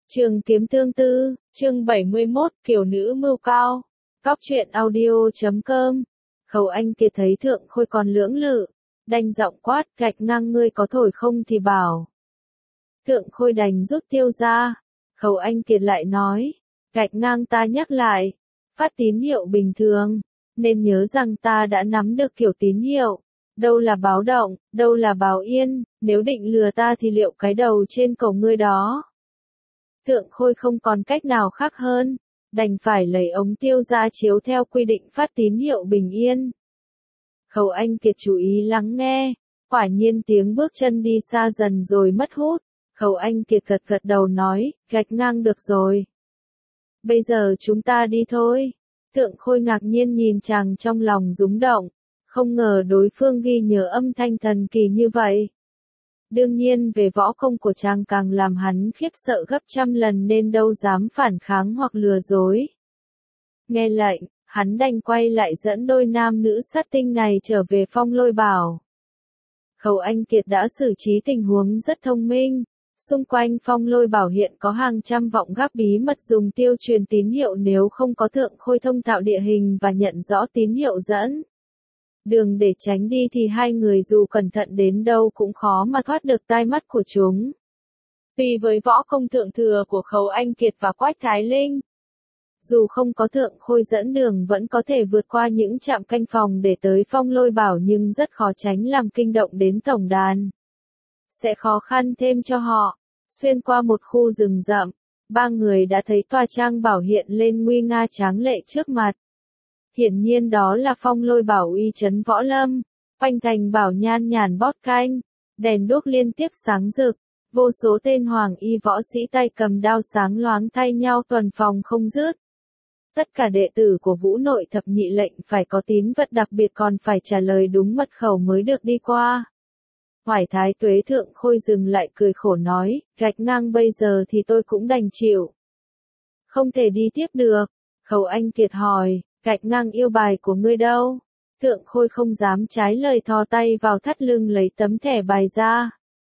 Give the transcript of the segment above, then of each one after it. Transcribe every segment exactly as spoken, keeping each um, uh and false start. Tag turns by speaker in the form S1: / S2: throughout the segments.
S1: Trường kiếm tương tư, chương bảy mươi mốt, kiểu nữ mưu cao. Cóc truyện audio chấm com. Khẩu Anh Kiệt thấy Thượng Khôi còn lưỡng lự, đành giọng quát, gạch ngang ngươi có thổi không thì bảo. Thượng Khôi đành rút tiêu ra. Khẩu Anh Kiệt lại nói, gạch ngang ta nhắc lại, phát tín hiệu bình thường, nên nhớ rằng ta đã nắm được kiểu tín hiệu. Đâu là báo động, đâu là báo yên, nếu định lừa ta thì liệu cái đầu trên cổ ngươi đó. Thượng Khôi không còn cách nào khác hơn, đành phải lấy ống tiêu ra chiếu theo quy định phát tín hiệu bình yên. Khẩu Anh Kiệt chú ý lắng nghe, quả nhiên tiếng bước chân đi xa dần rồi mất hút. Khẩu Anh Kiệt gật gật đầu nói, gạch ngang được rồi. Bây giờ chúng ta đi thôi. Thượng Khôi ngạc nhiên nhìn chàng trong lòng rúng động, không ngờ đối phương ghi nhớ âm thanh thần kỳ như vậy. Đương nhiên về võ công của chàng càng làm hắn khiếp sợ gấp trăm lần nên đâu dám phản kháng hoặc lừa dối. Nghe lệnh, hắn đành quay lại dẫn đôi nam nữ sát tinh này trở về Phong Lôi Bảo. Khẩu Anh Kiệt đã xử trí tình huống rất thông minh. Xung quanh Phong Lôi Bảo hiện có hàng trăm vọng gác bí mật dùng tiêu truyền tín hiệu nếu không có Thượng Khôi thông thạo địa hình và nhận rõ tín hiệu dẫn đường để tránh đi thì hai người dù cẩn thận đến đâu cũng khó mà thoát được tai mắt của chúng. Vì với võ công thượng thừa của Khẩu Anh Kiệt và Quách Thái Linh, dù không có Thượng Khôi dẫn đường vẫn có thể vượt qua những trạm canh phòng để tới Phong Lôi Bảo, nhưng rất khó tránh làm kinh động đến tổng đàn. Sẽ khó khăn thêm cho họ. Xuyên qua một khu rừng rậm, ba người đã thấy tòa trang bảo hiện lên nguy nga tráng lệ trước mặt. Hiển nhiên đó là Phong Lôi Bảo uy trấn võ lâm, quanh thành bảo nhan nhàn bót canh, đèn đuốc liên tiếp sáng rực, vô số tên hoàng y võ sĩ tay cầm đao sáng loáng thay nhau tuần phòng không dứt. Tất cả đệ tử của Vũ Nội thập nhị lệnh phải có tín vật đặc biệt còn phải trả lời đúng mật khẩu mới được đi qua. Hoài Thái Tuế Thượng Khôi dừng lại cười khổ nói, gạch ngang bây giờ thì tôi cũng đành chịu. Không thể đi tiếp được. Khẩu Anh Kiệt hỏi, gạch ngang yêu bài của ngươi đâu? Thượng Khôi không dám trái lời, thò tay vào thắt lưng lấy tấm thẻ bài ra.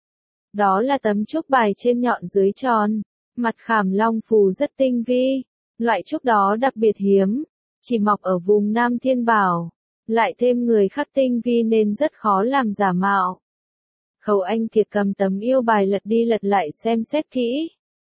S1: Đó là tấm trúc bài trên nhọn dưới tròn, mặt khảm long phù rất tinh vi, loại trúc đó đặc biệt hiếm, chỉ mọc ở vùng Nam Thiên Bảo, lại thêm người khắc tinh vi nên rất khó làm giả mạo. Khẩu Anh Kiệt cầm tấm yêu bài lật đi lật lại xem xét kỹ.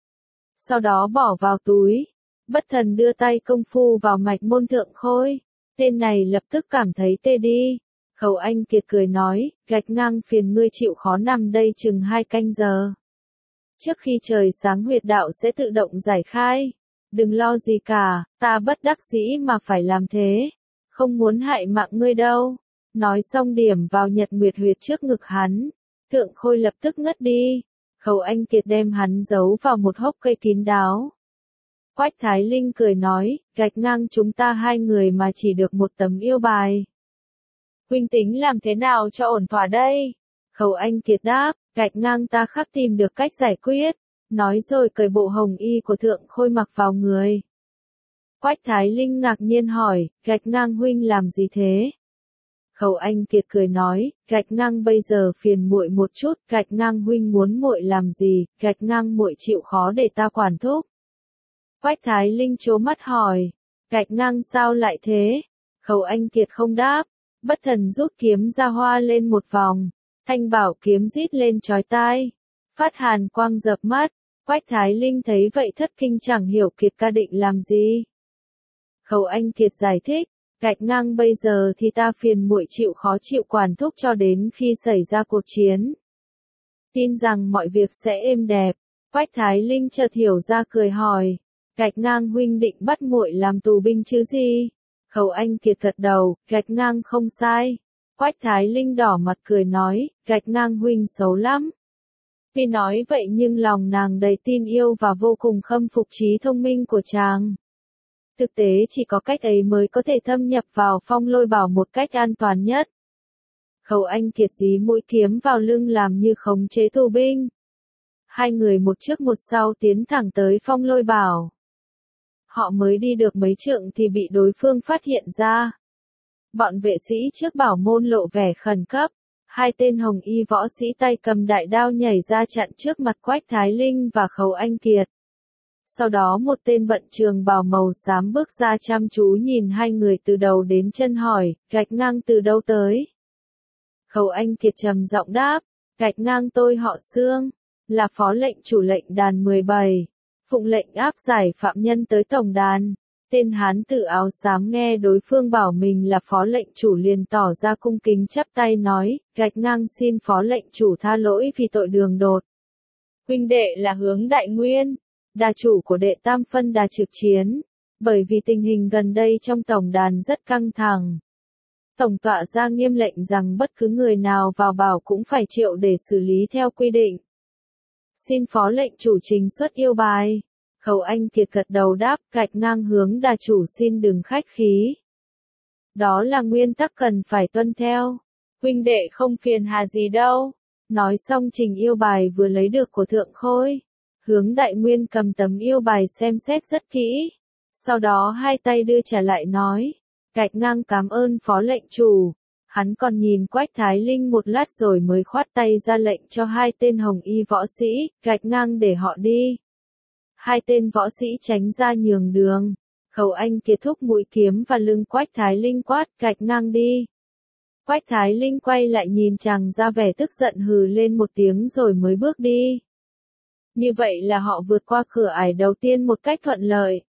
S1: Sau đó bỏ vào túi. Bất thần đưa tay công phu vào mạch môn Thượng Khôi. Tên này lập tức cảm thấy tê đi. Khẩu Anh Kiệt cười nói, gạch ngang phiền ngươi chịu khó nằm đây chừng hai canh giờ. Trước khi trời sáng huyệt đạo sẽ tự động giải khai. Đừng lo gì cả, ta bất đắc dĩ mà phải làm thế. Không muốn hại mạng ngươi đâu. Nói xong điểm vào nhật nguyệt huyệt trước ngực hắn. Thượng Khôi lập tức ngất đi. Khẩu Anh Kiệt đem hắn giấu vào một hốc cây kín đáo. Quách Thái Linh cười nói, gạch ngang chúng ta hai người mà chỉ được một tấm yêu bài. Huynh tính làm thế nào cho ổn thỏa đây? Khẩu Anh Kiệt đáp, gạch ngang ta khắc tìm được cách giải quyết. Nói rồi cởi bộ hồng y của Thượng Khôi mặc vào người. Quách Thái Linh ngạc nhiên hỏi, gạch ngang huynh làm gì thế? Khẩu Anh Kiệt cười nói, gạch ngang bây giờ phiền muội một chút, gạch ngang huynh muốn muội làm gì, gạch ngang muội chịu khó để ta quản thúc. Quách Thái Linh trố mắt hỏi, gạch ngang sao lại thế? Khẩu Anh Kiệt không đáp, bất thần rút kiếm ra hoa lên một vòng, thanh bảo kiếm rít lên chói tai, phát hàn quang dập mắt. Quách Thái Linh thấy vậy thất kinh chẳng hiểu Kiệt ca định làm gì. Khẩu Anh Kiệt giải thích, gạch ngang bây giờ thì ta phiền muội chịu khó chịu quản thúc cho đến khi xảy ra cuộc chiến. Tin rằng mọi việc sẽ êm đẹp. Quách Thái Linh chợt hiểu ra cười hỏi, gạch ngang huynh định bắt muội làm tù binh chứ gì? Khẩu Anh Kiệt gật đầu, gạch ngang không sai. Quách Thái Linh đỏ mặt cười nói, gạch ngang huynh xấu lắm. Tuy nói vậy nhưng lòng nàng đầy tin yêu và vô cùng khâm phục trí thông minh của chàng. Thực tế chỉ có cách ấy mới có thể thâm nhập vào Phong Lôi Bảo một cách an toàn nhất. Khẩu Anh Kiệt dí mũi kiếm vào lưng làm như khống chế tù binh. Hai người một trước một sau tiến thẳng tới Phong Lôi Bảo. Họ mới đi được mấy trượng thì bị đối phương phát hiện ra. Bọn vệ sĩ trước bảo môn lộ vẻ khẩn cấp. Hai tên hồng y võ sĩ tay cầm đại đao nhảy ra chặn trước mặt Quách Thái Linh và Khẩu Anh Kiệt. Sau đó một tên vận trường bào màu xám bước ra chăm chú nhìn hai người từ đầu đến chân hỏi, gạch ngang từ đâu tới? Khẩu Anh Kiệt trầm giọng đáp, gạch ngang tôi họ Xương, là phó lệnh chủ lệnh đàn mười bảy, phụng lệnh áp giải phạm nhân tới tổng đàn. Tên hán tử áo xám nghe đối phương bảo mình là phó lệnh chủ liền tỏ ra cung kính chắp tay nói, gạch ngang xin phó lệnh chủ tha lỗi vì tội đường đột. Huynh đệ là Hướng Đại Nguyên, đà chủ của đệ tam phân đà trực chiến, bởi vì tình hình gần đây trong tổng đàn rất căng thẳng. Tổng tọa ra nghiêm lệnh rằng bất cứ người nào vào bảo cũng phải triệu để xử lý theo quy định. Xin phó lệnh chủ trình xuất yêu bài. Khẩu Anh Kiệt gật đầu đáp, gạch ngang Hướng đà chủ xin đừng khách khí. Đó là nguyên tắc cần phải tuân theo. Huynh đệ không phiền hà gì đâu. Nói xong trình yêu bài vừa lấy được của Thượng Khôi. Hướng Đại Nguyên cầm tấm yêu bài xem xét rất kỹ. Sau đó hai tay đưa trả lại nói. Gạch ngang cảm ơn phó lệnh chủ. Hắn còn nhìn Quách Thái Linh một lát rồi mới khoát tay ra lệnh cho hai tên hồng y võ sĩ, gạch ngang để họ đi. Hai tên võ sĩ tránh ra nhường đường. Khẩu Anh Kiệt thúc mũi kiếm và lưng Quách Thái Linh quát, gạch ngang đi. Quách Thái Linh quay lại nhìn chàng ra vẻ tức giận hừ lên một tiếng rồi mới bước đi. Như vậy là họ vượt qua cửa ải đầu tiên một cách thuận lợi.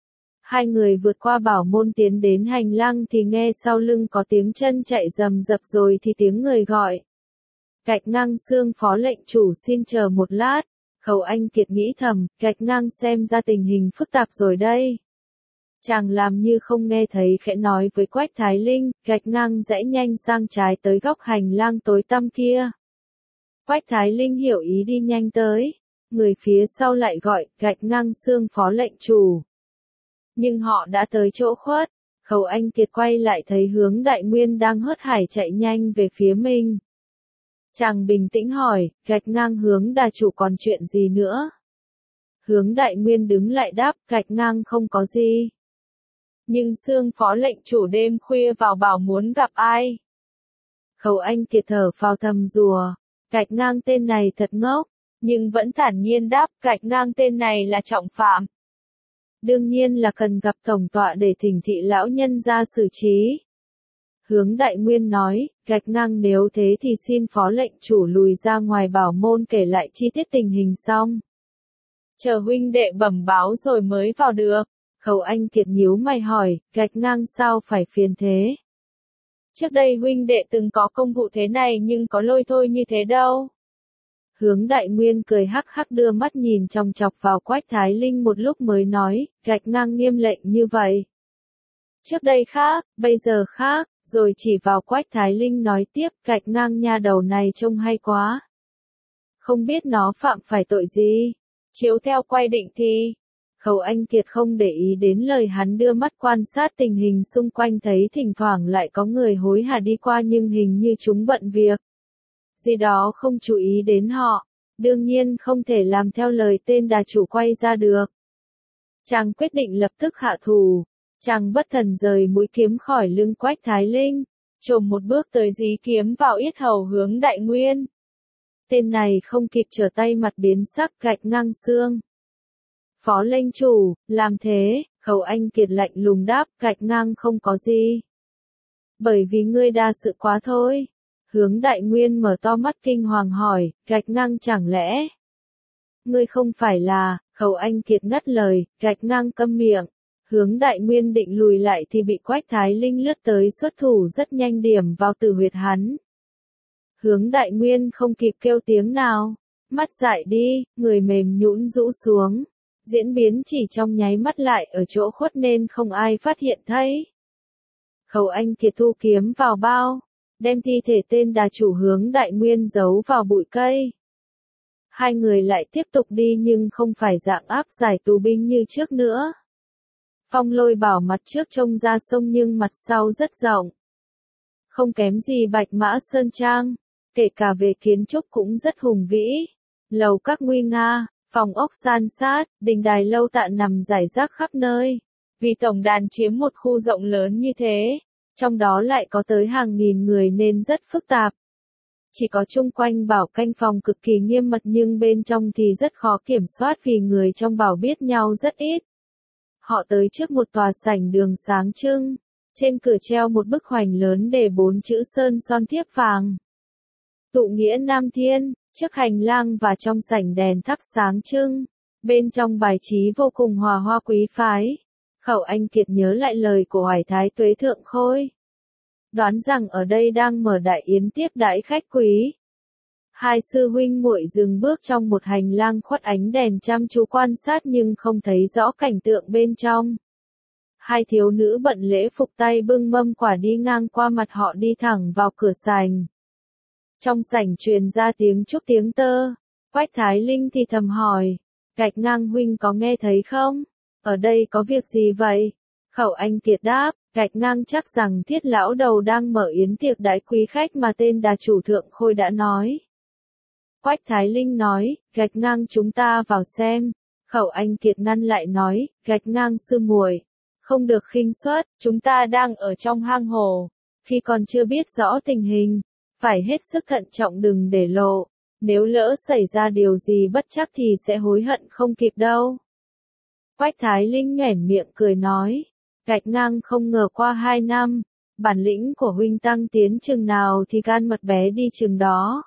S1: Hai người vượt qua bảo môn tiến đến hành lang thì nghe sau lưng có tiếng chân chạy rầm rập rồi thì tiếng người gọi. Gạch ngang Xương phó lệnh chủ xin chờ một lát. Khẩu Anh Kiệt nghĩ thầm, gạch ngang xem ra tình hình phức tạp rồi đây. Chàng làm như không nghe thấy khẽ nói với Quách Thái Linh, gạch ngang rẽ nhanh sang trái tới góc hành lang tối tăm kia. Quách Thái Linh hiểu ý đi nhanh tới. Người phía sau lại gọi, gạch ngang Xương phó lệnh chủ. Nhưng họ đã tới chỗ khuất. Khẩu Anh Kiệt quay lại thấy Hướng Đại Nguyên đang hớt hải chạy nhanh về phía mình. Chàng bình tĩnh hỏi, gạch ngang Hướng đà chủ còn chuyện gì nữa? Hướng Đại Nguyên đứng lại đáp, gạch ngang không có gì. Nhưng Xương phó lệnh chủ đêm khuya vào bảo muốn gặp ai? Khẩu Anh Kiệt thở phào thầm rùa, gạch ngang tên này thật ngốc, nhưng vẫn thản nhiên đáp, gạch ngang tên này là trọng phạm. Đương nhiên là cần gặp tổng tọa để thỉnh thị lão nhân ra xử trí. Hướng Đại Nguyên nói, gạch ngang nếu thế thì xin phó lệnh chủ lùi ra ngoài bảo môn kể lại chi tiết tình hình xong. Chờ huynh đệ bẩm báo rồi mới vào được. Khẩu Anh Kiệt nhíu mày hỏi, gạch ngang sao phải phiền thế? Trước đây huynh đệ từng có công vụ thế này nhưng có lôi thôi như thế đâu. Hướng Đại Nguyên cười hắc hắc đưa mắt nhìn chòng chọc vào Quách Thái Linh một lúc mới nói, gạch ngang nghiêm lệnh như vậy. Trước đây khác, bây giờ khác, rồi chỉ vào Quách Thái Linh nói tiếp, gạch ngang nha đầu này trông hay quá. Không biết nó phạm phải tội gì. Chiếu theo quy định thì... Khẩu Anh Kiệt không để ý đến lời hắn đưa mắt quan sát tình hình xung quanh thấy thỉnh thoảng lại có người hối hả đi qua nhưng hình như chúng bận việc. Gì đó không chú ý đến họ, đương nhiên không thể làm theo lời tên đà chủ quay ra được. Chàng quyết định lập tức hạ thủ, chàng bất thần rời mũi kiếm khỏi lưng Quách Thái Linh, chồm một bước tới dí kiếm vào yết hầu Hướng Đại Nguyên. Tên này không kịp trở tay mặt biến sắc gạch ngang Xương. Phó lệnh chủ, làm thế, Khẩu Anh Kiệt lạnh lùng đáp, gạch ngang không có gì. Bởi vì ngươi đa sự quá thôi. Hướng Đại Nguyên mở to mắt kinh hoàng hỏi, gạch ngang chẳng lẽ? Ngươi không phải là, Khẩu Anh Kiệt ngắt lời, gạch ngang câm miệng. Hướng Đại Nguyên định lùi lại thì bị Quách Thái Linh lướt tới xuất thủ rất nhanh điểm vào tử huyệt hắn. Hướng Đại Nguyên không kịp kêu tiếng nào, mắt dại đi, người mềm nhũn rũ xuống. Diễn biến chỉ trong nháy mắt lại ở chỗ khuất nên không ai phát hiện thấy. Khẩu Anh Kiệt thu kiếm vào bao, đem thi thể tên đà chủ Hướng Đại Nguyên giấu vào bụi cây. Hai người lại tiếp tục đi nhưng không phải dạng áp giải tù binh như trước nữa. Phong Lôi bảo mặt trước trông ra sông nhưng mặt sau rất rộng. Không kém gì Bạch Mã Sơn Trang, kể cả về kiến trúc cũng rất hùng vĩ. Lầu các nguy nga, phòng ốc san sát, đình đài lâu tạ nằm rải rác khắp nơi. Vì tổng đàn chiếm một khu rộng lớn như thế, trong đó lại có tới hàng nghìn người nên rất phức tạp. Chỉ có chung quanh bảo canh phòng cực kỳ nghiêm mật nhưng bên trong thì rất khó kiểm soát vì người trong bảo biết nhau rất ít. Họ tới trước một tòa sảnh đường sáng trưng, trên cửa treo một bức hoành lớn để bốn chữ sơn son thiếp vàng. Tụ nghĩa Nam Thiên, trước hành lang và trong sảnh đèn thắp sáng trưng, bên trong bài trí vô cùng hòa hoa quý phái. Khẩu Anh Kiệt nhớ lại lời của Hoài Thái Tuế Thượng Khôi. Đoán rằng ở đây đang mở đại yến tiếp đãi khách quý. Hai sư huynh muội dừng bước trong một hành lang khuất ánh đèn chăm chú quan sát nhưng không thấy rõ cảnh tượng bên trong. Hai thiếu nữ bận lễ phục tay bưng mâm quả đi ngang qua mặt họ đi thẳng vào cửa sảnh. Trong sảnh truyền ra tiếng trúc tiếng tơ. Quách Thái Linh thì thầm hỏi, Gạch Ngang huynh có nghe thấy không? Ở đây có việc gì vậy? Khẩu Anh Kiệt đáp, Gạch Ngang chắc rằng Thiết lão đầu đang mở yến tiệc đãi quý khách mà tên đà chủ Thượng Khôi đã nói. Quách Thái Linh nói, Gạch Ngang chúng ta vào xem. Khẩu Anh Kiệt ngăn lại nói, Gạch Ngang sư muội, không được khinh suất, chúng ta đang ở trong hang hồ. Khi còn chưa biết rõ tình hình, phải hết sức thận trọng đừng để lộ. Nếu lỡ xảy ra điều gì bất chắc thì sẽ hối hận không kịp đâu. Quách Thái Linh nhoẻn miệng cười nói, Gạch Ngang không ngờ qua hai năm, bản lĩnh của huynh tăng tiến chừng nào thì gan mật bé đi chừng đó.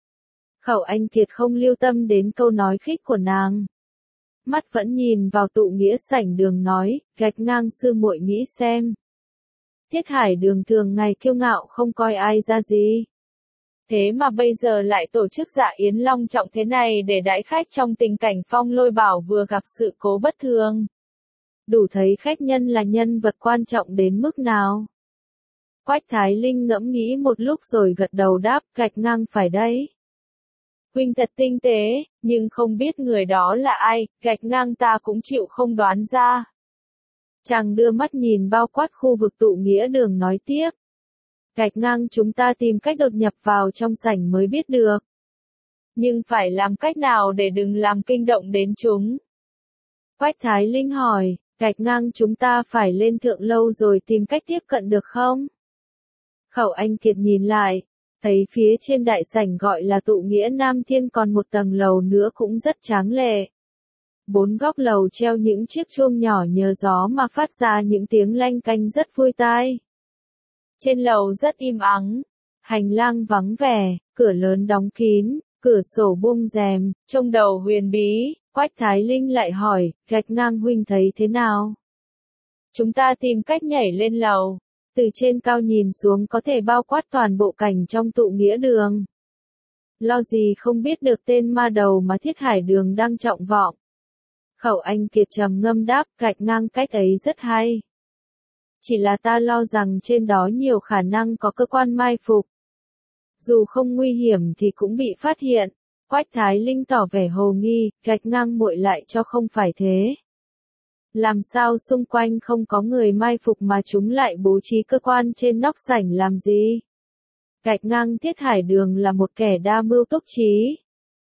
S1: Khẩu Anh Kiệt không lưu tâm đến câu nói khích của nàng. Mắt vẫn nhìn vào tụ nghĩa sảnh đường nói, Gạch Ngang sư muội nghĩ xem. Thiết Hải Đường thường ngày kiêu ngạo không coi ai ra gì. Thế mà bây giờ lại tổ chức dạ yến long trọng thế này để đãi khách trong tình cảnh Phong Lôi Bảo vừa gặp sự cố bất thường. Đủ thấy khách nhân là nhân vật quan trọng đến mức nào. Quách Thái Linh ngẫm nghĩ một lúc rồi gật đầu đáp, Gạch Ngang phải đấy. Huynh thật tinh tế, nhưng không biết người đó là ai, Gạch Ngang ta cũng chịu không đoán ra. Chàng đưa mắt nhìn bao quát khu vực tụ nghĩa đường nói tiếp. Gạch Ngang chúng ta tìm cách đột nhập vào trong sảnh mới biết được. Nhưng phải làm cách nào để đừng làm kinh động đến chúng? Quách Thái Linh hỏi, Gạch Ngang chúng ta phải lên thượng lâu rồi tìm cách tiếp cận được không? Khẩu Anh Kiệt nhìn lại, thấy phía trên đại sảnh gọi là tụ nghĩa Nam Thiên còn một tầng lầu nữa cũng rất tráng lệ. Bốn góc lầu treo những chiếc chuông nhỏ nhờ gió mà phát ra những tiếng lanh canh rất vui tai. Trên lầu rất im ắng, hành lang vắng vẻ, cửa lớn đóng kín, cửa sổ buông rèm, trông đầu huyền bí. Quách Thái Linh lại hỏi, Gạch Ngang huynh thấy thế nào? Chúng ta tìm cách nhảy lên lầu, từ trên cao nhìn xuống có thể bao quát toàn bộ cảnh trong tụ nghĩa đường. Lo gì không biết được tên ma đầu mà Thiết Hải Đường đang trọng vọng. Khẩu Anh Kiệt trầm ngâm đáp, Gạch Ngang cách ấy rất hay. Chỉ là ta lo rằng trên đó nhiều khả năng có cơ quan mai phục. Dù không nguy hiểm thì cũng bị phát hiện. Quách Thái Linh tỏ vẻ hồ nghi, Gạch Ngang muội lại cho không phải thế. Làm sao xung quanh không có người mai phục mà chúng lại bố trí cơ quan trên nóc sảnh làm gì? Gạch Ngang Thiết Hải Đường là một kẻ đa mưu túc trí.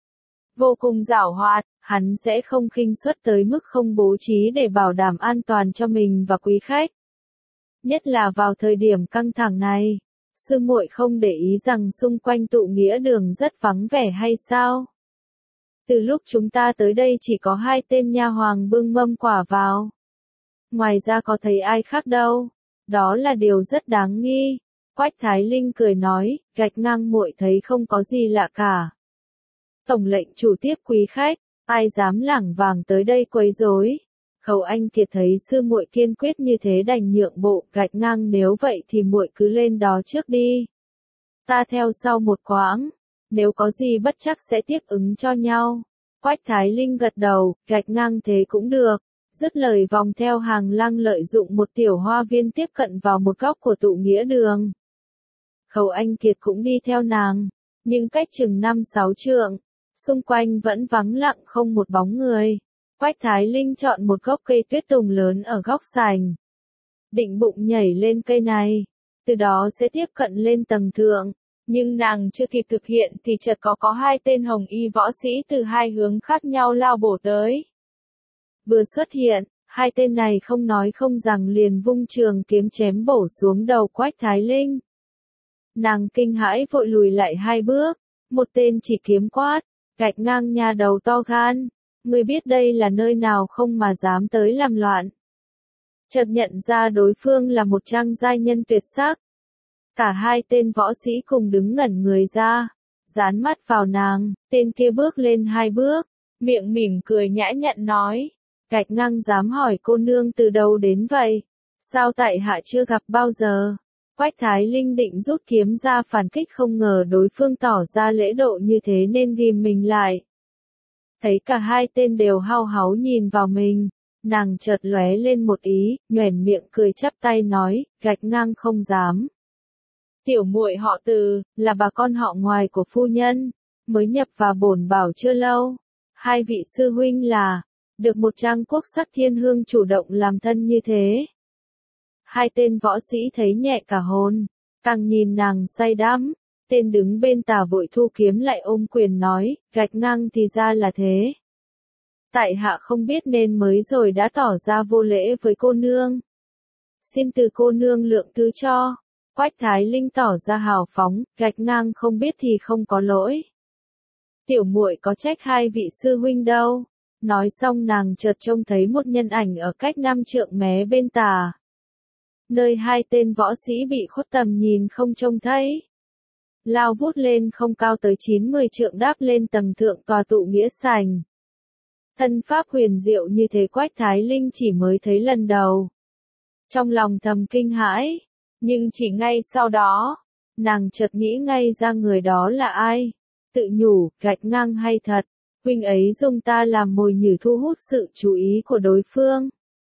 S1: Vô cùng giảo hoạt, hắn sẽ không khinh suất tới mức không bố trí để bảo đảm an toàn cho mình và quý khách. Nhất là vào thời điểm căng thẳng này, sư muội không để ý rằng xung quanh tụ nghĩa đường rất vắng vẻ hay sao? Từ lúc chúng ta tới đây chỉ có hai tên nha hoàng bưng mâm quả vào. Ngoài ra có thấy ai khác đâu. Đó là điều rất đáng nghi. Quách Thái Linh cười nói, Gạch Ngang muội thấy không có gì lạ cả. Tổng lệnh chủ tiếp quý khách, ai dám lảng vàng tới đây quấy rối? Khẩu Anh Kiệt thấy sư muội kiên quyết như thế đành nhượng bộ, Gạch Ngang nếu vậy thì muội cứ lên đó trước đi. Ta theo sau một quãng, nếu có gì bất chắc sẽ tiếp ứng cho nhau. Quách Thái Linh gật đầu, Gạch Ngang thế cũng được. Dứt lời vòng theo hàng lang lợi dụng một tiểu hoa viên tiếp cận vào một góc của tụ nghĩa đường. Khẩu Anh Kiệt cũng đi theo nàng, nhưng cách chừng năm sáu trượng, xung quanh vẫn vắng lặng không một bóng người. Quách Thái Linh chọn một gốc cây tuyết tùng lớn ở góc sảnh. Định bụng nhảy lên cây này, từ đó sẽ tiếp cận lên tầng thượng. Nhưng nàng chưa kịp thực hiện thì chợt có có hai tên hồng y võ sĩ từ hai hướng khác nhau lao bổ tới. Vừa xuất hiện, hai tên này không nói không rằng liền vung trường kiếm chém bổ xuống đầu Quách Thái Linh. Nàng kinh hãi vội lùi lại hai bước, Một tên chỉ kiếm quát, gạch ngang nhà đầu to gan, ngươi biết đây là nơi nào không mà dám tới làm loạn. Chợt nhận ra đối phương là một trang giai nhân tuyệt sắc. Cả hai tên võ sĩ cùng đứng ngẩn người ra, dán mắt vào nàng, tên kia bước lên hai bước, miệng mỉm cười nhã nhặn nói, gạch ngang dám hỏi cô nương từ đâu đến vậy, sao tại hạ chưa gặp bao giờ. Quách Thái Linh định rút kiếm ra phản kích không ngờ đối phương tỏ ra lễ độ như thế nên ghim mình lại. Thấy cả hai tên đều hao háu nhìn vào mình, nàng chợt lóe lên một ý, nhoẻn miệng cười chắp tay nói, gạch ngang không dám. Tiểu muội họ Từ, là bà con họ ngoài của phu nhân, mới nhập vào bổn bảo chưa lâu. Hai vị sư huynh là, được một trang quốc sắc thiên hương chủ động làm thân như thế. Hai tên võ sĩ thấy nhẹ cả hồn, càng nhìn nàng say đắm, tên đứng bên tà vội thu kiếm lại ôm quyền nói, gạch ngang thì ra là thế. Tại hạ không biết nên mới rồi đã tỏ ra vô lễ với cô nương. Xin từ cô nương lượng thứ cho. Quách Thái Linh tỏ ra hào phóng, gạch ngang không biết thì không có lỗi. Tiểu muội có trách hai vị sư huynh đâu. Nói xong nàng chợt trông thấy một nhân ảnh ở cách năm trượng mé bên tà. Nơi hai tên võ sĩ bị khuất tầm nhìn không trông thấy. Lao vút lên không cao tới chín mươi trượng đáp lên tầng thượng tòa tụ nghĩa sành. Thân pháp huyền diệu như thế Quách Thái Linh chỉ mới thấy lần đầu. Trong lòng thầm kinh hãi, nhưng chỉ ngay sau đó, nàng chợt nghĩ ngay ra người đó là ai. Tự nhủ, gạch ngang hay thật, huynh ấy dùng ta làm mồi nhử thu hút sự chú ý của đối phương.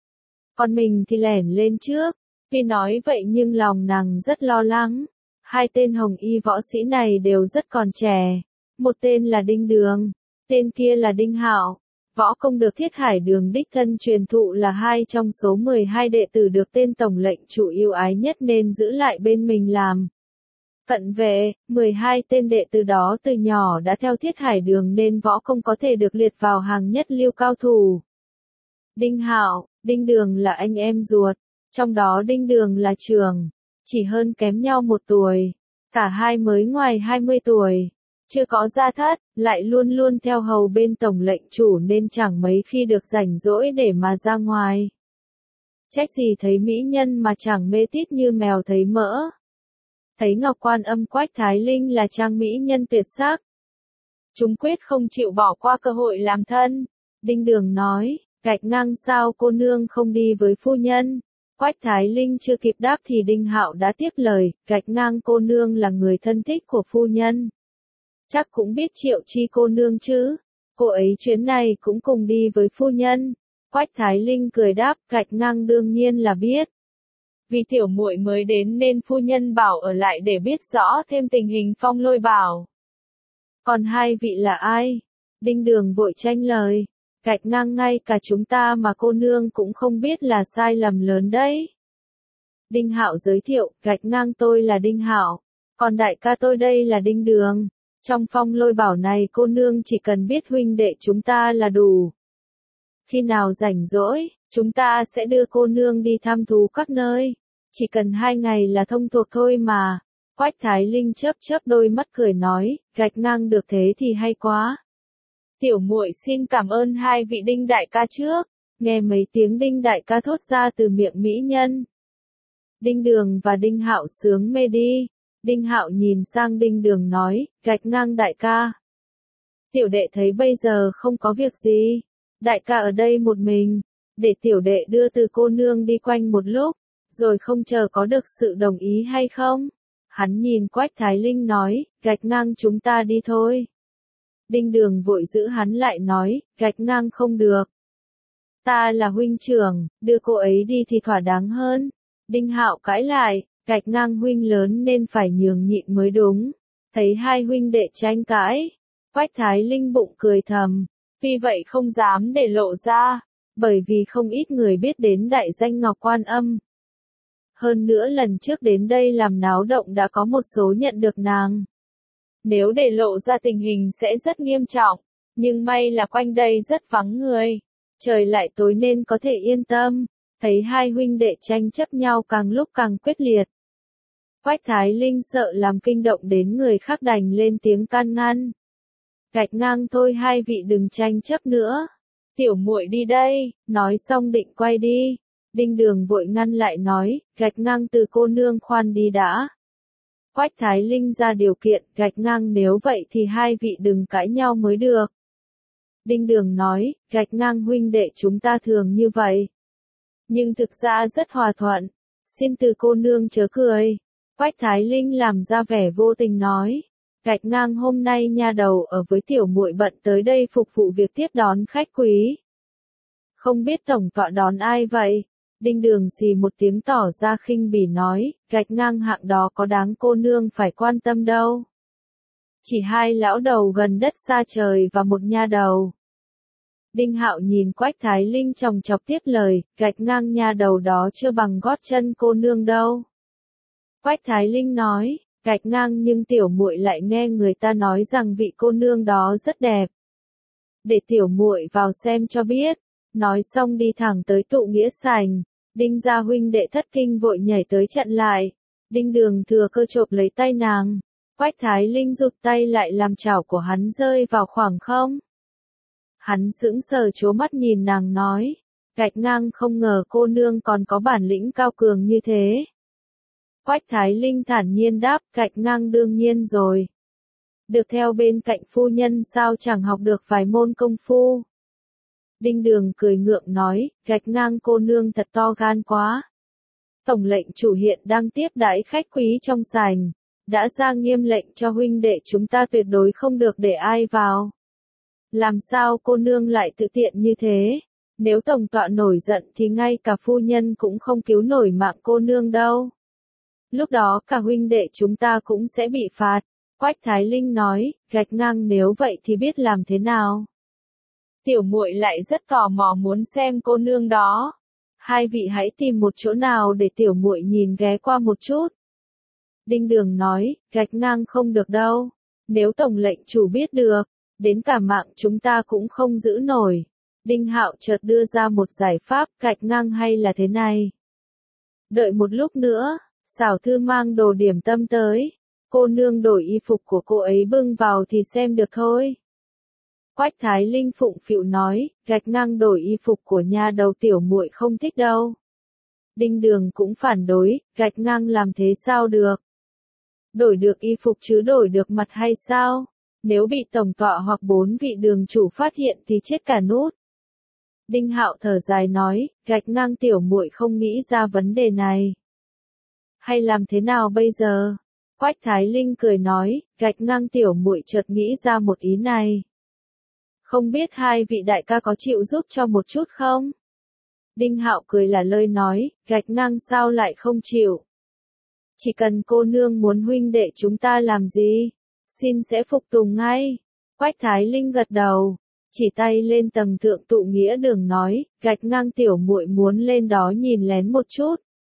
S1: Còn mình thì lẻn lên trước, tuy nói vậy nhưng lòng nàng rất lo lắng. Hai tên hồng y võ sĩ này đều rất còn trẻ, một tên là Đinh Đường, tên kia là Đinh Hạo. Võ công được Thiết Hải Đường đích thân truyền thụ là hai trong số mười hai đệ tử được tên tổng lệnh chủ yêu ái nhất nên giữ lại bên mình làm cận vệ. mười hai tên đệ tử đó từ nhỏ đã theo Thiết Hải Đường nên võ công có thể được liệt vào hàng nhất lưu cao thủ. Đinh Hạo, Đinh Đường là anh em ruột, trong đó Đinh Đường là trưởng, chỉ hơn kém nhau một tuổi, cả hai mới ngoài hai mươi tuổi. Chưa có gia thất, lại luôn luôn theo hầu bên tổng lệnh chủ nên chẳng mấy khi được rảnh rỗi để mà ra ngoài. Trách gì thấy mỹ nhân mà chẳng mê tít như mèo thấy mỡ. Thấy Ngọc Quan Âm Quách Thái Linh là trang mỹ nhân tuyệt sắc. Chúng quyết không chịu bỏ qua cơ hội làm thân. Đinh Đường nói, gạch ngang sao cô nương không đi với phu nhân. Quách Thái Linh chưa kịp đáp thì Đinh Hạo đã tiếp lời, gạch ngang cô nương là người thân thích của phu nhân. Chắc cũng biết Triệu Chi cô nương chứ, cô ấy chuyến này cũng cùng đi với phu nhân. Quách Thái Linh cười đáp, gạch ngang đương nhiên là biết. Vì tiểu muội mới đến nên phu nhân bảo ở lại để biết rõ thêm tình hình Phong Lôi Bảo. Còn hai vị là ai? Đinh Đường vội tranh lời, gạch ngang ngay cả chúng ta mà cô nương cũng không biết là sai lầm lớn đấy. Đinh Hạo giới thiệu, gạch ngang tôi là Đinh Hạo, còn đại ca tôi đây là Đinh Đường. Trong Phong Lôi Bảo này cô nương chỉ cần biết huynh đệ chúng ta là đủ. Khi nào rảnh rỗi, chúng ta sẽ đưa cô nương đi thăm thú các nơi. Chỉ cần hai ngày là thông thuộc thôi mà. Quách Thái Linh chớp chớp đôi mắt cười nói, gạch ngang được thế thì hay quá. Tiểu muội xin cảm ơn hai vị Đinh đại ca trước. Nghe mấy tiếng Đinh đại ca thốt ra từ miệng mỹ nhân. Đinh Đường và Đinh Hạo sướng mê đi. Đinh Hạo nhìn sang Đinh Đường nói, gạch ngang đại ca. Tiểu đệ thấy bây giờ không có việc gì. Đại ca ở đây một mình, để tiểu đệ đưa từ cô nương đi quanh một lúc, rồi không chờ có được sự đồng ý hay không. Hắn nhìn Quách Thái Linh nói, gạch ngang chúng ta đi thôi. Đinh Đường vội giữ hắn lại nói, gạch ngang không được. Ta là huynh trưởng, đưa cô ấy đi thì thỏa đáng hơn. Đinh Hạo cãi lại, gạch ngang huynh lớn nên phải nhường nhịn mới đúng. Thấy hai huynh đệ tranh cãi, Quách Thái Linh bụng cười thầm, vì vậy không dám để lộ ra, bởi vì không ít người biết đến đại danh Ngọc Quan Âm. Hơn nữa lần trước đến đây làm náo động đã có một số nhận được nàng. Nếu để lộ ra tình hình sẽ rất nghiêm trọng, nhưng may là quanh đây rất vắng người, trời lại tối nên có thể yên tâm. Thấy hai huynh đệ tranh chấp nhau càng lúc càng quyết liệt. Quách Thái Linh sợ làm kinh động đến người khác đành lên tiếng can ngăn. Gạch ngang thôi hai vị đừng tranh chấp nữa. Tiểu muội đi đây, nói xong định quay đi. Đinh Đường vội ngăn lại nói, gạch ngang từ cô nương khoan đi đã. Quách Thái Linh ra điều kiện, gạch ngang nếu vậy thì hai vị đừng cãi nhau mới được. Đinh Đường nói, gạch ngang huynh đệ chúng ta thường như vậy. Nhưng thực ra rất hòa thuận. Xin từ cô nương chớ cười. Quách Thái Linh làm ra vẻ vô tình nói. Gạch ngang hôm nay nha đầu ở với tiểu muội bận tới đây phục vụ việc tiếp đón khách quý. Không biết tổng tọa đón ai vậy? Đinh Đường xì một tiếng tỏ ra khinh bỉ nói, gạch ngang hạng đó có đáng cô nương phải quan tâm đâu. Chỉ hai lão đầu gần đất xa trời và một nha đầu. Đinh Hạo nhìn Quách Thái Linh chòng chọc tiếp lời, gạch ngang nha đầu đó chưa bằng gót chân cô nương đâu. Quách Thái Linh nói, gạch ngang nhưng tiểu muội lại nghe người ta nói rằng vị cô nương đó rất đẹp. Để tiểu muội vào xem cho biết. Nói xong đi thẳng tới tụ nghĩa sảnh. Đinh gia huynh đệ thất kinh vội nhảy tới chặn lại. Đinh Đường thừa cơ chộp lấy tay nàng. Quách Thái Linh rụt tay lại làm chảo của hắn rơi vào khoảng không. Hắn sững sờ trố mắt nhìn nàng nói. Gạch ngang không ngờ cô nương còn có bản lĩnh cao cường như thế. Quách Thái Linh thản nhiên đáp, gạch ngang đương nhiên rồi. Được theo bên cạnh phu nhân sao chẳng học được vài môn công phu. Đinh Đường cười ngượng nói, gạch ngang cô nương thật to gan quá. Tổng lệnh chủ hiện đang tiếp đãi khách quý trong sảnh, đã ra nghiêm lệnh cho huynh đệ chúng ta tuyệt đối không được để ai vào. Làm sao cô nương lại tự tiện như thế? Nếu tổng tọa nổi giận thì ngay cả phu nhân cũng không cứu nổi mạng cô nương đâu. Lúc đó cả huynh đệ chúng ta cũng sẽ bị phạt. Quách Thái Linh nói, gạch ngang nếu vậy thì biết làm thế nào? Tiểu muội lại rất tò mò muốn xem cô nương đó. Hai vị hãy tìm một chỗ nào để tiểu muội nhìn ghé qua một chút. Đinh Đường nói, gạch ngang không được đâu. Nếu tổng lệnh chủ biết được, đến cả mạng chúng ta cũng không giữ nổi. Đinh Hạo chợt đưa ra một giải pháp, gạch ngang hay là thế này. Đợi một lúc nữa, Xảo Thư mang đồ điểm tâm tới. Cô nương đổi y phục của cô ấy bưng vào thì xem được thôi. Quách Thái Linh phụng phịu nói, gạch ngang đổi y phục của nha đầu tiểu muội không thích đâu. Đinh Đường cũng phản đối, gạch ngang làm thế sao được. Đổi được y phục chứ đổi được mặt hay sao? Nếu bị tổng tọa hoặc bốn vị đường chủ phát hiện thì chết cả nút. Đinh Hạo thở dài nói, gạch ngang tiểu muội không nghĩ ra vấn đề này. Hay làm thế nào bây giờ? Quách Thái Linh cười nói, gạch ngang tiểu muội chợt nghĩ ra một ý này. Không biết hai vị đại ca có chịu giúp cho một chút không? Đinh Hạo cười là lơi nói, gạch ngang sao lại không chịu. Chỉ cần cô nương muốn huynh đệ chúng ta làm gì, xin sẽ phục tùng ngay. Quách Thái Linh gật đầu, chỉ tay lên tầng thượng tụ nghĩa đường nói, gạch ngang tiểu muội muốn lên đó nhìn lén một chút.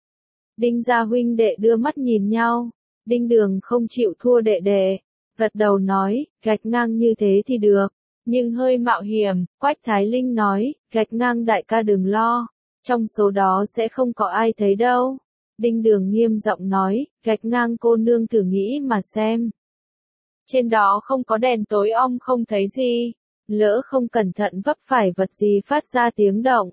S1: Đinh gia huynh đệ đưa mắt nhìn nhau, Đinh Đường không chịu thua đệ đệ, gật đầu nói, gạch ngang như thế thì được, nhưng hơi mạo hiểm. Quách Thái Linh nói, gạch ngang đại ca đừng lo, trong số đó sẽ không có ai thấy đâu. Đinh Đường nghiêm giọng nói, gạch ngang cô nương thử nghĩ mà xem. Trên đó không có đèn tối om không thấy gì, lỡ không cẩn thận vấp phải vật gì phát ra tiếng động.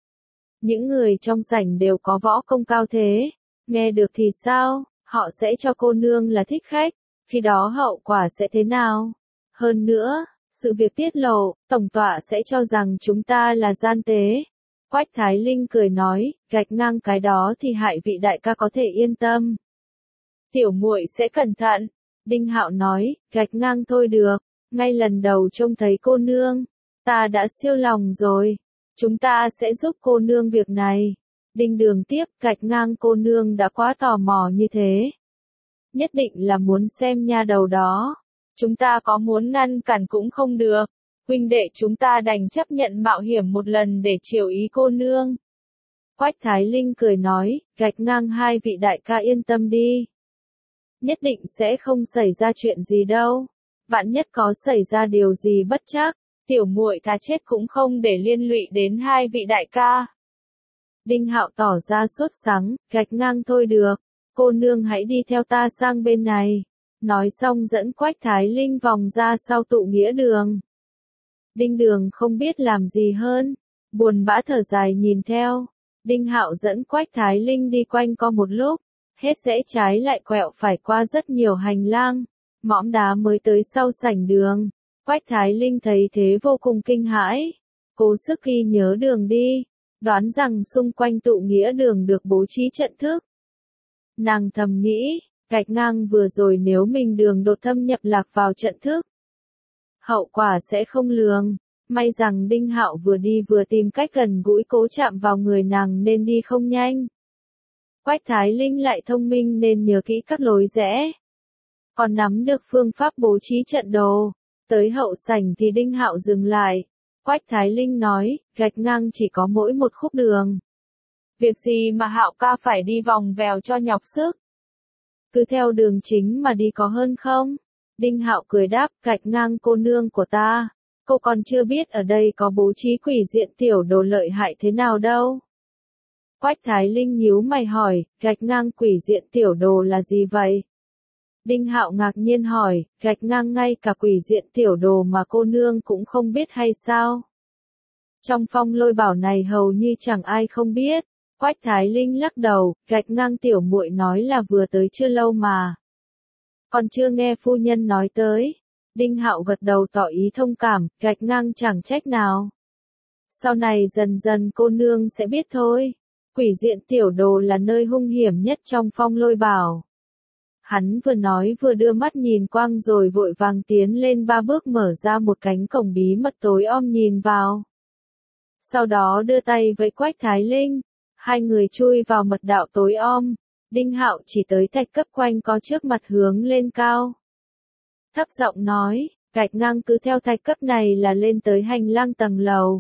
S1: Những người trong sảnh đều có võ công cao thế, nghe được thì sao, họ sẽ cho cô nương là thích khách, khi đó hậu quả sẽ thế nào? Hơn nữa, sự việc tiết lộ, tổng tọa sẽ cho rằng chúng ta là gian tế. Quách Thái Linh cười nói, gạch ngang cái đó thì hại vị đại ca có thể yên tâm. Tiểu muội sẽ cẩn thận. Đinh Hạo nói, gạch ngang thôi được, ngay lần đầu trông thấy cô nương, ta đã siêu lòng rồi, chúng ta sẽ giúp cô nương việc này. Đinh Đường tiếp, gạch ngang cô nương đã quá tò mò như thế. Nhất định là muốn xem nha đầu đó, chúng ta có muốn ngăn cản cũng không được, huynh đệ chúng ta đành chấp nhận mạo hiểm một lần để chiều ý cô nương. Quách Thái Linh cười nói, gạch ngang hai vị đại ca yên tâm đi. Nhất định sẽ không xảy ra chuyện gì đâu. Vạn nhất có xảy ra điều gì bất trắc, tiểu muội thà chết cũng không để liên lụy đến hai vị đại ca. Đinh Hạo tỏ ra sốt sắng, gạch ngang thôi được. cô nương hãy đi theo ta sang bên này. Nói xong dẫn Quách Thái Linh vòng ra sau tụ nghĩa đường. Đinh Đường không biết làm gì hơn, buồn bã thở dài nhìn theo. Đinh Hạo dẫn Quách Thái Linh đi quanh co một lúc, hết rẽ trái lại quẹo phải qua rất nhiều hành lang, mõm đá mới tới sau sảnh đường. Quách Thái Linh thấy thế vô cùng kinh hãi, cố sức ghi nhớ đường đi, đoán rằng xung quanh tụ nghĩa đường được bố trí trận thức. Nàng thầm nghĩ, gạch ngang vừa rồi nếu mình đường đột thâm nhập lạc vào trận thức, hậu quả sẽ không lường. May rằng Đinh Hạo vừa đi vừa tìm cách gần gũi cố chạm vào người nàng nên đi không nhanh. Quách Thái Linh lại thông minh nên nhớ kỹ các lối rẽ, còn nắm được phương pháp bố trí trận đồ. Tới hậu sảnh thì Đinh Hạo dừng lại. Quách Thái Linh nói, gạch ngang chỉ có mỗi một khúc đường. Việc gì mà Hạo ca phải đi vòng vèo cho nhọc sức. Cứ theo đường chính mà đi có hơn không? Đinh Hạo cười đáp, gạch ngang cô nương của ta. Cô còn chưa biết ở đây có bố trí quỷ diện tiểu đồ lợi hại thế nào đâu. Quách Thái Linh nhíu mày hỏi, gạch ngang quỷ diện tiểu đồ là gì vậy? Đinh Hạo ngạc nhiên hỏi, gạch ngang ngay cả quỷ diện tiểu đồ mà cô nương cũng không biết hay sao? Trong phong lôi bảo này hầu như chẳng ai không biết. Quách Thái Linh lắc đầu, gạch ngang tiểu muội nói là vừa tới chưa lâu mà. Còn chưa nghe phu nhân nói tới. Đinh Hạo gật đầu tỏ ý thông cảm, gạch ngang chẳng trách nào. Sau này dần dần cô nương sẽ biết thôi. Quỷ diện tiểu đồ là nơi hung hiểm nhất trong phong lôi bảo. Hắn vừa nói vừa đưa mắt nhìn quang rồi vội vàng tiến lên ba bước mở ra một cánh cổng bí mật tối om nhìn vào. Sau đó đưa tay với Quách Thái Linh. Hai người chui vào mật đạo tối om. Đinh Hạo chỉ tới thạch cấp quanh có trước mặt hướng lên cao. Thấp giọng nói, gạch ngang cứ theo thạch cấp này là lên tới hành lang tầng lầu.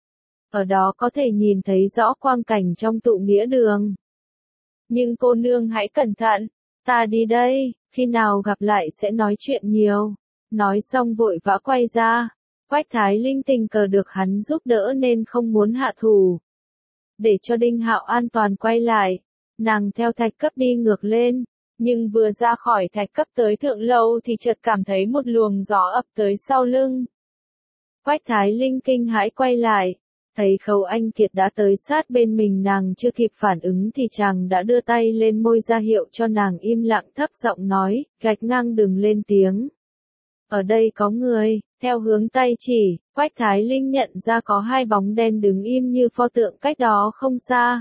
S1: Ở đó có thể nhìn thấy rõ quang cảnh trong tụ nghĩa đường. Nhưng cô nương hãy cẩn thận, ta đi đây, khi nào gặp lại sẽ nói chuyện nhiều. Nói xong vội vã quay ra. Quách Thái Linh tình cờ được hắn giúp đỡ nên không muốn hạ thủ. Để cho Đinh Hạo an toàn quay lại, nàng theo thạch cấp đi ngược lên. Nhưng vừa ra khỏi thạch cấp tới thượng lâu thì chợt cảm thấy một luồng gió ập tới sau lưng. Quách Thái Linh kinh hãi quay lại, thấy Khâu Anh Kiệt đã tới sát bên mình, nàng chưa kịp phản ứng thì chàng đã đưa tay lên môi ra hiệu cho nàng im lặng, thấp giọng nói, gạch ngang đừng lên tiếng. Ở đây có người, theo hướng tay chỉ, Quách Thái Linh nhận ra có hai bóng đen đứng im như pho tượng cách đó không xa.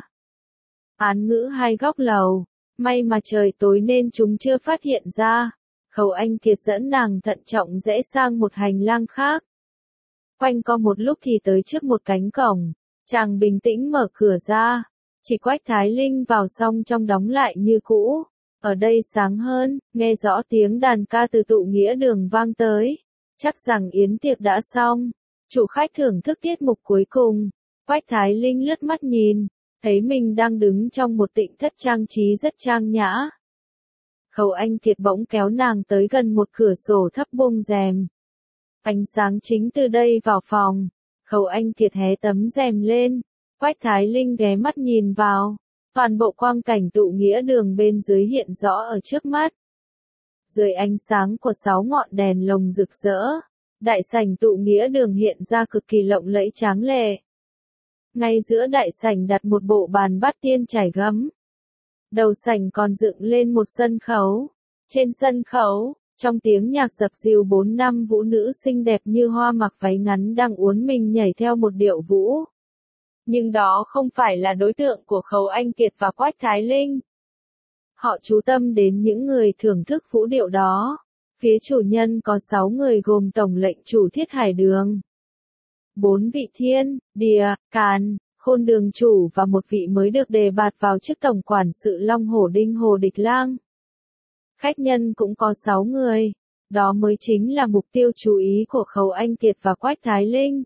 S1: Án ngữ hai góc lầu. May mà trời tối nên chúng chưa phát hiện ra. Khâu Anh Kiệt dẫn nàng thận trọng rẽ sang một hành lang khác. Quanh co một lúc thì tới trước một cánh cổng. Chàng bình tĩnh mở cửa ra. Chỉ Quách Thái Linh vào xong trong đóng lại như cũ. Ở đây sáng hơn, nghe rõ tiếng đàn ca từ tụ nghĩa đường vang tới. Chắc rằng yến tiệc đã xong. Chủ khách thưởng thức tiết mục cuối cùng. Quách Thái Linh lướt mắt nhìn. Thấy mình đang đứng trong một tịnh thất trang trí rất trang nhã. Khâu Anh Kiệt bỗng kéo nàng tới gần một cửa sổ thấp buông rèm. Ánh sáng chính từ đây vào phòng. Khâu Anh Kiệt hé tấm rèm lên. Quách Thái Linh ghé mắt nhìn vào. Toàn bộ quang cảnh tụ nghĩa đường bên dưới hiện rõ ở trước mắt. Dưới ánh sáng của sáu ngọn đèn lồng rực rỡ, đại sảnh tụ nghĩa đường hiện ra cực kỳ lộng lẫy tráng lệ. Ngay giữa đại sảnh đặt một bộ bàn bát tiên trải gấm. Đầu sảnh còn dựng lên một sân khấu. Trên sân khấu, trong tiếng nhạc dập dìu bốn năm vũ nữ xinh đẹp như hoa mặc váy ngắn đang uốn mình nhảy theo một điệu vũ. Nhưng đó không phải là đối tượng của Khâu Anh Kiệt và Quách Thái Linh. Họ chú tâm đến những người thưởng thức vũ điệu đó. Phía chủ nhân có sáu người gồm tổng lệnh chủ Thiết Hải Đường, bốn vị thiên, địa, càn, khôn đường chủ và một vị mới được đề bạt vào chức tổng quản sự Long Hổ Đinh Hồ Địch Lang. Khách nhân cũng có sáu người. Đó mới chính là mục tiêu chú ý của Khâu Anh Kiệt và Quách Thái Linh.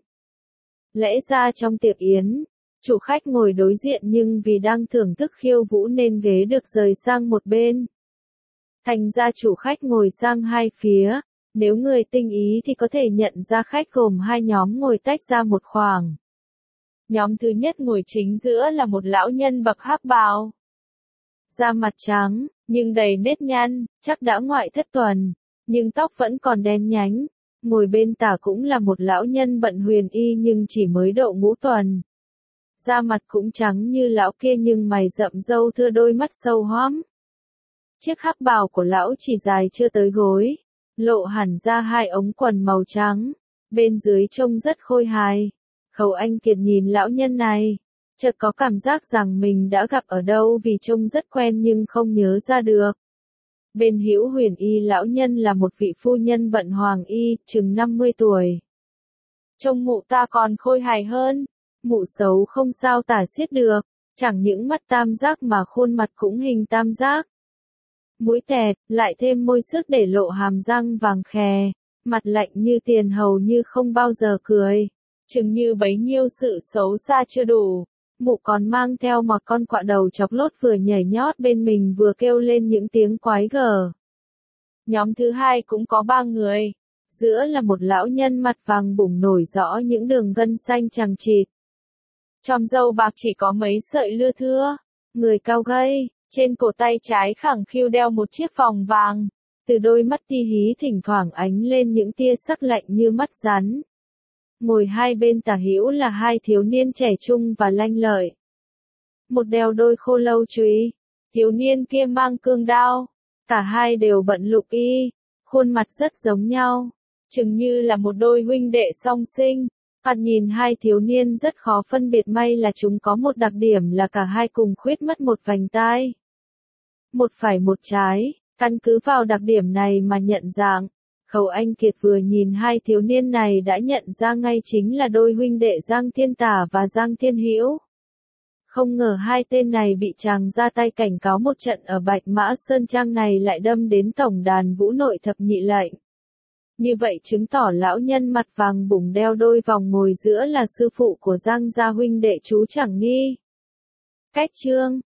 S1: Lẽ ra trong tiệc yến, chủ khách ngồi đối diện nhưng vì đang thưởng thức khiêu vũ nên ghế được rời sang một bên. Thành ra chủ khách ngồi sang hai phía. Nếu người tinh ý thì có thể nhận ra khách gồm hai nhóm ngồi tách ra một khoảng. Nhóm thứ nhất ngồi chính giữa là một lão nhân bậc hắc bào. Da mặt trắng, nhưng đầy nếp nhăn, chắc đã ngoại thất tuần, nhưng tóc vẫn còn đen nhánh. Ngồi bên tả cũng là một lão nhân bận huyền y nhưng chỉ mới độ ngũ tuần. Da mặt cũng trắng như lão kia nhưng mày rậm râu thưa, đôi mắt sâu hoắm. Chiếc hắc bào của lão chỉ dài chưa tới gối, lộ hẳn ra hai ống quần màu trắng, bên dưới trông rất khôi hài. Khấu Anh Kiệt nhìn lão nhân này, chợt có cảm giác rằng mình đã gặp ở đâu vì trông rất quen nhưng không nhớ ra được. Bên hữu huyền y lão nhân là một vị phu nhân bận hoàng y, chừng năm mươi tuổi. Trông mụ ta còn khôi hài hơn, mụ xấu không sao tả xiết được, chẳng những mắt tam giác mà khuôn mặt cũng hình tam giác. Mũi tẹt, lại thêm môi sức để lộ hàm răng vàng khè, mặt lạnh như tiền, hầu như không bao giờ cười. Chừng như bấy nhiêu sự xấu xa chưa đủ, mụ còn mang theo một con quạ đầu chọc lốt vừa nhảy nhót bên mình vừa kêu lên những tiếng quái gở. Nhóm thứ hai cũng có ba người, giữa là một lão nhân mặt vàng bủng nổi rõ những đường gân xanh chằng chịt. Chòm râu bạc chỉ có mấy sợi lưa thưa, người cao gầy, trên cổ tay trái khẳng khiu đeo một chiếc vòng vàng, từ đôi mắt ti hí thỉnh thoảng ánh lên những tia sắc lạnh như mắt rắn. Ngồi hai bên tả hữu là hai thiếu niên trẻ trung và lanh lợi. Một đeo đôi khô lâu chùy, thiếu niên kia mang cương đao, cả hai đều bận lục y, khuôn mặt rất giống nhau, chừng như là một đôi huynh đệ song sinh. Thoạt nhìn hai thiếu niên rất khó phân biệt, may là chúng có một đặc điểm là cả hai cùng khuyết mất một vành tai. Một phải một trái, căn cứ vào đặc điểm này mà nhận dạng. Khấu Anh Kiệt vừa nhìn hai thiếu niên này đã nhận ra ngay chính là đôi huynh đệ Giang Thiên Tả và Giang Thiên Hữu. Không ngờ hai tên này bị chàng ra tay cảnh cáo một trận ở Bạch Mã Sơn Trang này lại đâm đến tổng đàn vũ nội thập nhị lệnh. Như vậy chứng tỏ lão nhân mặt vàng bủng đeo đôi vòng ngồi giữa là sư phụ của Giang gia huynh đệ chú chẳng nghi. Cách chương